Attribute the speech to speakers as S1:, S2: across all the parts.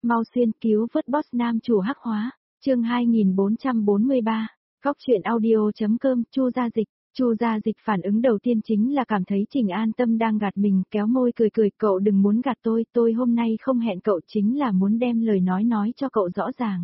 S1: mau xuyên cứu vớt boss nam chủ hắc hóa, chương 2443, Cóc truyện audio.com, Chu Gia Dịch. Chu Gia Dịch phản ứng đầu tiên chính là cảm thấy Trình An Tâm đang gạt mình, kéo môi cười cười, cậu đừng muốn gạt tôi hôm nay không hẹn cậu chính là muốn đem lời nói cho cậu rõ ràng.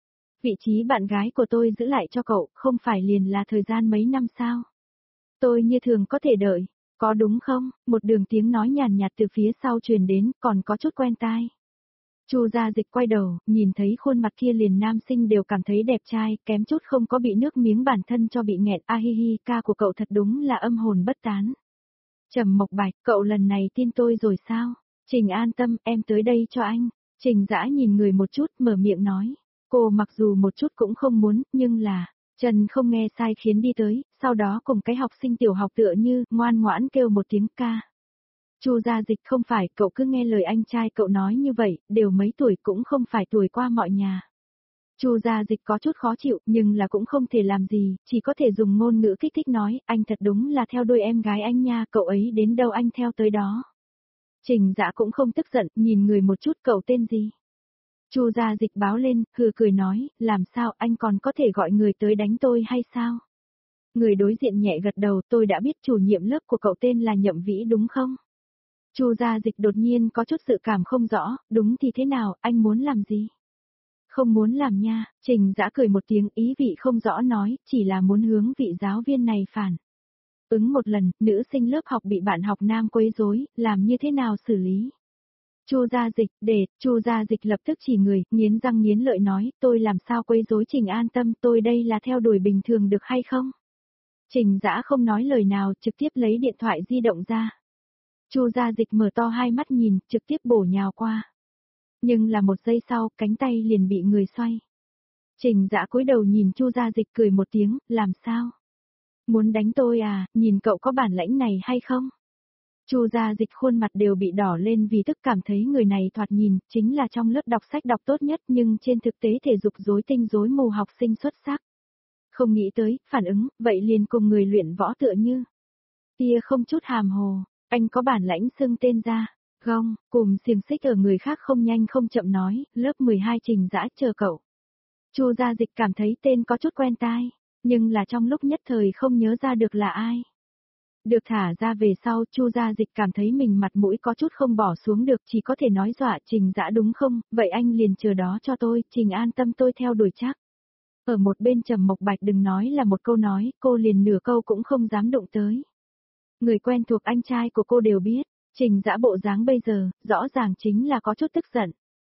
S1: Vị trí bạn gái của tôi giữ lại cho cậu, không phải liền là thời gian mấy năm sao? Tôi như thường có thể đợi, có đúng không? Một đường tiếng nói nhàn nhạt từ phía sau truyền đến, còn có chút quen tai. Chu Gia Dịch quay đầu, nhìn thấy khuôn mặt kia liền nam sinh đều cảm thấy đẹp trai, kém chút không có bị nước miếng bản thân cho bị nghẹn. A hi hi, ca của cậu thật đúng là âm hồn bất tán. Trầm Mộc Bạch, cậu lần này tin tôi rồi sao? Trình An Tâm, em tới đây cho anh. Trình Dã nhìn người một chút, mở miệng nói. Cô mặc dù một chút cũng không muốn, nhưng là, Trần không nghe sai khiến đi tới, sau đó cùng cái học sinh tiểu học tựa như, ngoan ngoãn kêu một tiếng ca. Chu Gia Dịch, không phải, cậu cứ nghe lời anh trai cậu nói như vậy, đều mấy tuổi cũng không phải tuổi qua mọi nhà. Chu Gia Dịch có chút khó chịu, nhưng là cũng không thể làm gì, chỉ có thể dùng ngôn ngữ kích thích nói, anh thật đúng là theo đuôi em gái anh nha, cậu ấy đến đâu anh theo tới đó. Trình Dã cũng không tức giận, nhìn người một chút, cậu tên gì? Chu Gia Dịch báo lên, hừ cười nói, làm sao anh còn có thể gọi người tới đánh tôi hay sao? Người đối diện nhẹ gật đầu, tôi đã biết chủ nhiệm lớp của cậu tên là Nhậm Vĩ đúng không? Chu Gia Dịch đột nhiên có chút sự cảm không rõ, đúng thì thế nào, anh muốn làm gì? Không muốn làm nha, Trình Dã cười một tiếng, ý vị không rõ nói, chỉ là muốn hướng vị giáo viên này phản. Ứng một lần, nữ sinh lớp học bị bạn học nam quấy rối, làm như thế nào xử lý? Chu Gia Dịch, Chu Gia Dịch lập tức chỉ người, nghiến răng nghiến lợi nói, tôi làm sao quấy rối Trình An Tâm, tôi đây là theo đuổi bình thường được hay không? Trình Dã không nói lời nào, trực tiếp lấy điện thoại di động ra. Chu Gia Dịch mở to hai mắt nhìn, trực tiếp bổ nhào qua. Nhưng là một giây sau, cánh tay liền bị người xoay. Trình Dã cúi đầu nhìn Chu Gia Dịch cười một tiếng, làm sao? Muốn đánh tôi à, nhìn cậu có bản lãnh này hay không? Chu Gia Dịch khuôn mặt đều bị đỏ lên vì tức cảm thấy người này thoạt nhìn, chính là trong lớp đọc sách đọc tốt nhất nhưng trên thực tế thể dục rối tinh rối mù học sinh xuất sắc. Không nghĩ tới, phản ứng, vậy liền cùng người luyện võ tựa như. Tia không chút hàm hồ, anh có bản lãnh xưng tên ra, gong, cùng xiềng xích ở người khác không nhanh không chậm nói, lớp 12 Trình Dã chờ cậu. Chu Gia Dịch cảm thấy tên có chút quen tai, nhưng là trong lúc nhất thời không nhớ ra được là ai. Được thả ra về sau, Chu Gia Dịch cảm thấy mình mặt mũi có chút không bỏ xuống được, chỉ có thể nói dọa Trình Dã đúng không, vậy anh liền chờ đó cho tôi, Trình An Tâm tôi theo đuổi chắc. Ở một bên Trầm Mộc Bạch đừng nói là một câu nói, cô liền nửa câu cũng không dám đụng tới. Người quen thuộc anh trai của cô đều biết, Trình Dã bộ dáng bây giờ, rõ ràng chính là có chút tức giận.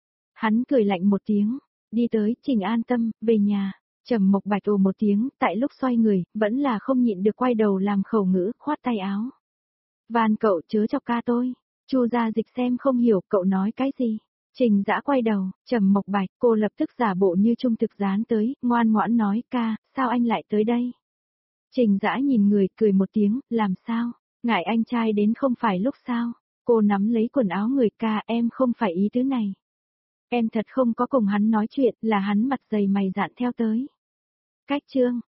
S1: Hắn cười lạnh một tiếng, đi tới, Trình An Tâm, về nhà. Trầm Mộc Bạch ồ một tiếng, tại lúc xoay người, vẫn là không nhịn được quay đầu làm khẩu ngữ, khoát tay áo. Van cậu chớ chọc ca tôi. Chu Gia Dịch xem không hiểu cậu nói cái gì. Trình Dã quay đầu, Trầm Mộc Bạch, cô lập tức giả bộ như trung thực dán tới, ngoan ngoãn nói ca, sao anh lại tới đây? Trình Dã nhìn người, cười một tiếng, làm sao? Ngại anh trai đến không phải lúc sao? Cô nắm lấy quần áo người, ca em không phải ý tứ này. Em thật không có cùng hắn nói chuyện, là hắn mặt dày mày dạn theo tới. Cách chương